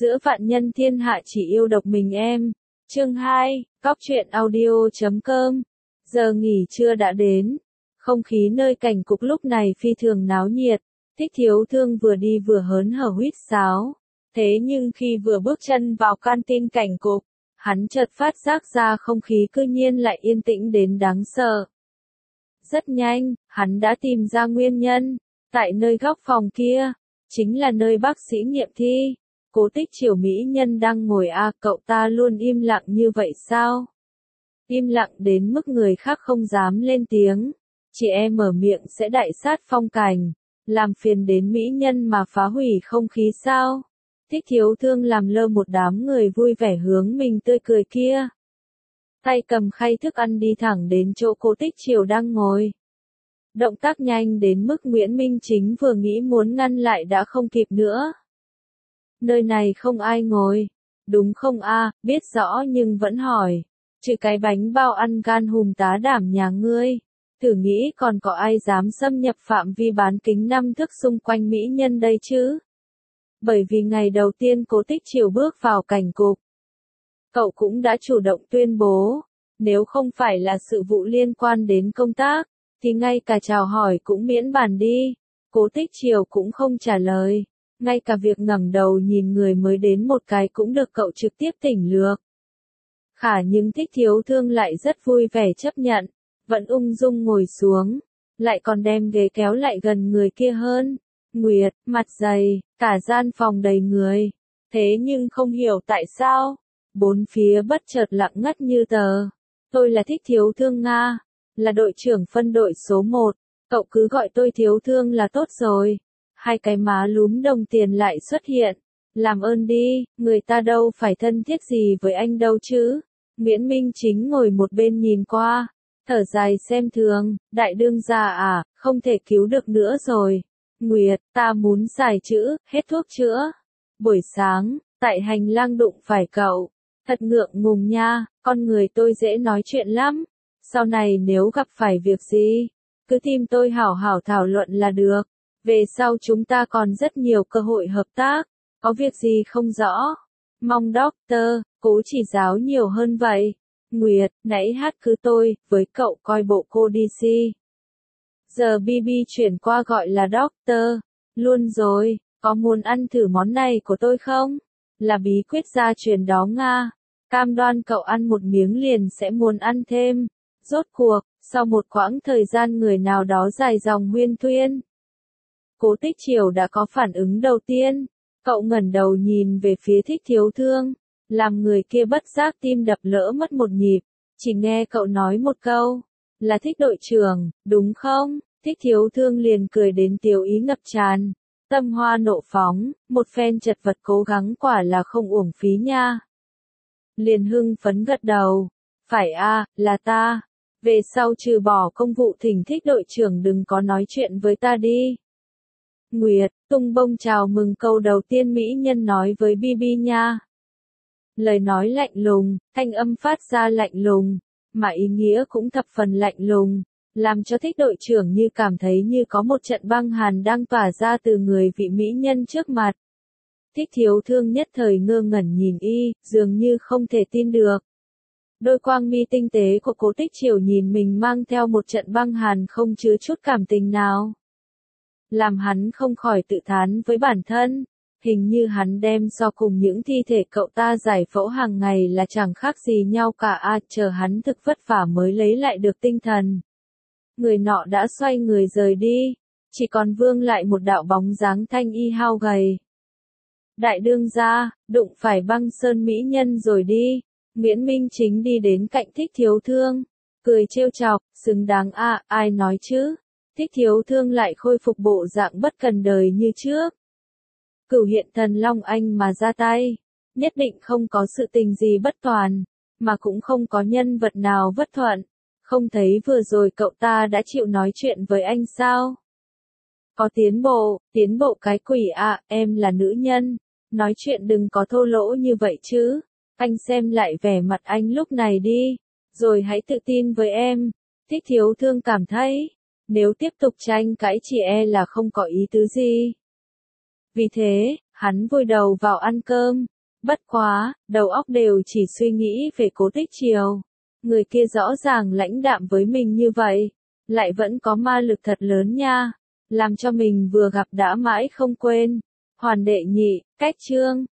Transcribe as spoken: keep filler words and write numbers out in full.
Giữa vạn nhân thiên hạ chỉ yêu độc mình em. Chương hai, Cóc truyện audio chấm com. Giờ nghỉ trưa đã đến. Không khí nơi cảnh cục lúc này phi thường náo nhiệt. Thích Thiếu Thương vừa đi vừa hớn hở huýt sáo. Thế nhưng khi vừa bước chân vào canteen cảnh cục, hắn chợt phát giác ra không khí cư nhiên lại yên tĩnh đến đáng sợ. Rất nhanh, hắn đã tìm ra nguyên nhân. Tại nơi góc phòng kia, chính là nơi bác sĩ nghiệm thi. Cố Tích Triều mỹ nhân đang ngồi a à, cậu ta luôn im lặng như vậy sao? Im lặng đến mức người khác không dám lên tiếng. Chị em mở miệng sẽ đại sát phong cảnh. Làm phiền đến mỹ nhân mà phá hủy không khí sao? Thích Thiếu Thương làm lơ một đám người vui vẻ hướng mình tươi cười kia. Tay cầm khay thức ăn đi thẳng đến chỗ Cố Tích Triều đang ngồi. Động tác nhanh đến mức Nguyễn Minh Chính vừa nghĩ muốn ngăn lại đã không kịp nữa. Nơi này không ai ngồi. Đúng không a? À, biết rõ nhưng vẫn hỏi. Trừ cái bánh bao ăn gan hùm tá đảm nhà ngươi. Thử nghĩ còn có ai dám xâm nhập phạm vi bán kính năm thước xung quanh mỹ nhân đây chứ? Bởi vì ngày đầu tiên Cố Tích Triều bước vào cảnh cục, cậu cũng đã chủ động tuyên bố, nếu không phải là sự vụ liên quan đến công tác, thì ngay cả chào hỏi cũng miễn bàn đi. Cố Tích Triều cũng không trả lời, ngay cả việc ngẩng đầu nhìn người mới đến một cái cũng được cậu trực tiếp tỉnh lược. Khả nhưng Thích Thiếu Thương lại rất vui vẻ chấp nhận, vẫn ung dung ngồi xuống, lại còn đem ghế kéo lại gần người kia hơn. Nguyệt, mặt dày, cả gian phòng đầy người. Thế nhưng không hiểu tại sao, bốn phía bất chợt lặng ngắt như tờ. Tôi là Thích Thiếu Thương Nga, là đội trưởng phân đội số một, cậu cứ gọi tôi Thiếu Thương là tốt rồi. Hai cái má lúm đồng tiền lại xuất hiện. Làm ơn đi, người ta đâu phải thân thiết gì với anh đâu chứ. Nguyễn Minh Chính ngồi một bên nhìn qua, thở dài xem thường, đại đương gia à, không thể cứu được nữa rồi. Nguyệt, ta muốn xài chữ, hết thuốc chữa. Buổi sáng, tại hành lang đụng phải cậu. Thật ngượng ngùng nha, con người tôi dễ nói chuyện lắm. Sau này nếu gặp phải việc gì, cứ tìm tôi hảo hảo thảo luận là được. Về sau chúng ta còn rất nhiều cơ hội hợp tác. Có việc gì không rõ? Mong doctor, cố chỉ giáo nhiều hơn vậy. Nguyệt, nãy hát cứ tôi, với cậu coi bộ cô đê xê. Giờ bê bê chuyển qua gọi là doctor. Luôn rồi, có muốn ăn thử món này của tôi không? Là bí quyết gia truyền đó Nga. Cam đoan cậu ăn một miếng liền sẽ muốn ăn thêm. Rốt cuộc, sau một quãng thời gian người nào đó dài dòng huyên thuyên, Cố Tích Triều đã có phản ứng đầu tiên. Cậu ngẩng đầu nhìn về phía Thích Thiếu Thương, làm người kia bất giác tim đập lỡ mất một nhịp. Chỉ nghe cậu nói một câu, là Thích đội trưởng, đúng không? Thích Thiếu Thương liền cười đến tiểu ý ngập tràn, tâm hoa nộ phóng, một phen chật vật cố gắng quả là không uổng phí nha. Liền hưng phấn gật đầu, phải a, là ta. Về sau trừ bỏ công vụ thỉnh Thích đội trưởng đừng có nói chuyện với ta đi. Nguyệt, tung bông chào mừng câu đầu tiên mỹ nhân nói với bê bê nha. Lời nói lạnh lùng, thanh âm phát ra lạnh lùng, mà ý nghĩa cũng thập phần lạnh lùng, làm cho Thích đội trưởng như cảm thấy như có một trận băng hàn đang tỏa ra từ người vị mỹ nhân trước mặt. Thích Thiếu Thương nhất thời ngơ ngẩn nhìn y, dường như không thể tin được. Đôi quang mi tinh tế của Cố Tích Triều nhìn mình mang theo một trận băng hàn không chứa chút cảm tình nào. Làm hắn không khỏi tự thán với bản thân, hình như hắn đem so cùng những thi thể cậu ta giải phẫu hàng ngày là chẳng khác gì nhau cả a, à, chờ hắn thực vất vả mới lấy lại được tinh thần. Người nọ đã xoay người rời đi, chỉ còn vương lại một đạo bóng dáng thanh y hao gầy. Đại đương gia, đụng phải băng sơn mỹ nhân rồi đi. Nguyễn Minh Chính đi đến cạnh Thích Thiếu Thương, cười trêu chọc, xứng đáng a, à, ai nói chứ? Thích Thiếu Thương lại khôi phục bộ dạng bất cần đời như trước. Cửu hiện thần Long Anh mà ra tay, nhất định không có sự tình gì bất toàn, mà cũng không có nhân vật nào bất thuận. Không thấy vừa rồi cậu ta đã chịu nói chuyện với anh sao? Có tiến bộ, tiến bộ cái quỷ ạ, à, em là nữ nhân, nói chuyện đừng có thô lỗ như vậy chứ. Anh xem lại vẻ mặt anh lúc này đi, rồi hãy tự tin với em. Thích Thiếu Thương cảm thấy, nếu tiếp tục tranh cãi chỉ e là không có ý tứ gì. Vì thế, hắn vùi đầu vào ăn cơm. Bất quá, đầu óc đều chỉ suy nghĩ về Cố Tích Triều. Người kia rõ ràng lãnh đạm với mình như vậy, lại vẫn có ma lực thật lớn nha, làm cho mình vừa gặp đã mãi không quên. Hoàn đệ nhị, cách chương.